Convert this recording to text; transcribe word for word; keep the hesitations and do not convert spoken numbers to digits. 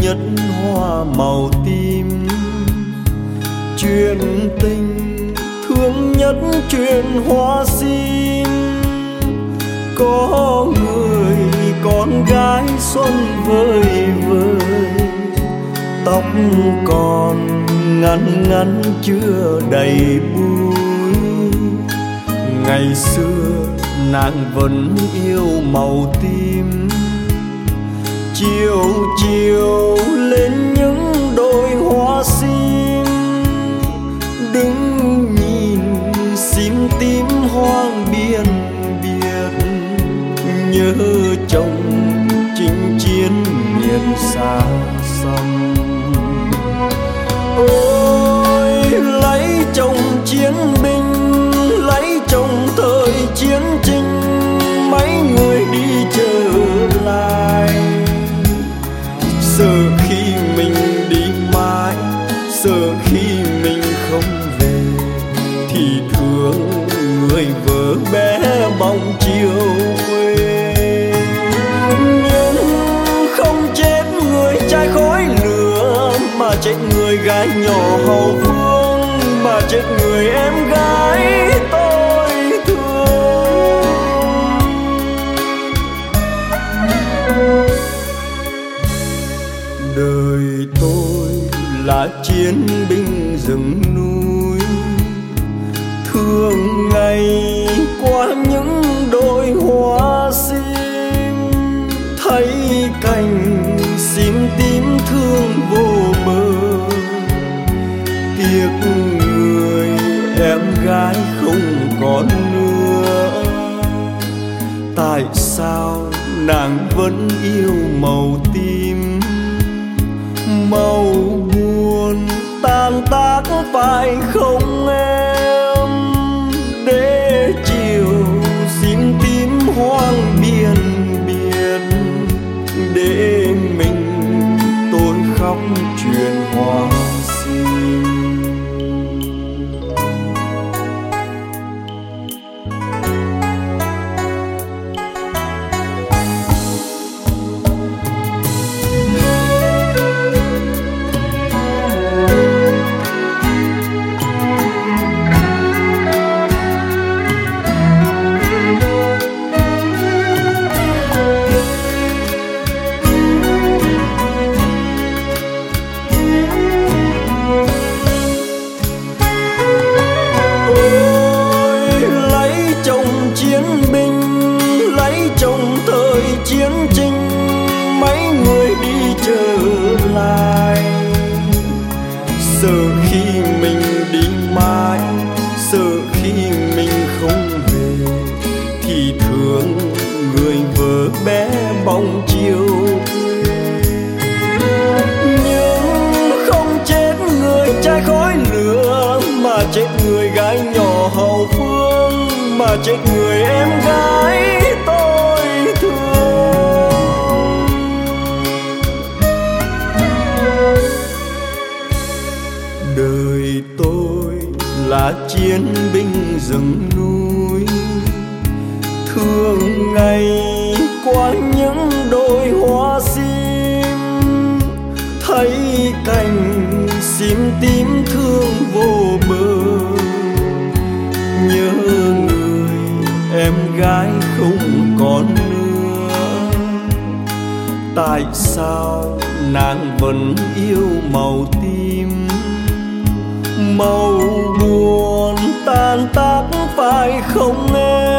nhất hoa màu tím. Chuyện tình thương nhất chuyện hoa sim. Có người con gái xuân vơi vơi, tóc còn ngắn ngắn chưa đầy búi. Ngày xưa nàng vẫn yêu màu tím. Chiều chiều lên những đôi hoa sim, đứng nhìn sim tím hoang biên biệt. Nhớ chồng chinh chiến miền xa xăm. Ôi lấy chồng chiến binh, lấy chồng thời chiến tranh, mấy người đi trở lại. Sợ khi mình đi mãi, sợ khi mình không về, thì thương người vợ bé bóng chiều quê. Nhưng không chết người trai khói lửa, mà chết người gái nhỏ hậu phương, mà chết người em gái tôi thương. Đời tôi là chiến binh rừng núi, thường ngày qua những đôi hoa sim. Thấy cành sim tím thương vô bờ, tiếc người em gái không còn nữa. Tại sao nàng vẫn yêu màu tím? Màu buồn tan tác phải không em? Để chiều sim tím hoang biên biệt, để mình tôi khóc chuyện hoa sim. Chiến tranh mấy người đi trở lại. Sợ khi mình đi mãi, sợ khi mình không về, thì thương người vợ bé bóng chiều quê. Nhưng không chết người trai khói lửa, mà chết người gái nhỏ hậu phương, mà chết người em gái tôi thương. Đời tôi là chiến binh rừng núi, thường ngày qua những đôi hoa sim. Thấy cành sim tím thương vô bờ, nhớ người em gái không còn nữa. Tại sao nàng vẫn yêu màu tím? Màu buồn tan tác phải không em?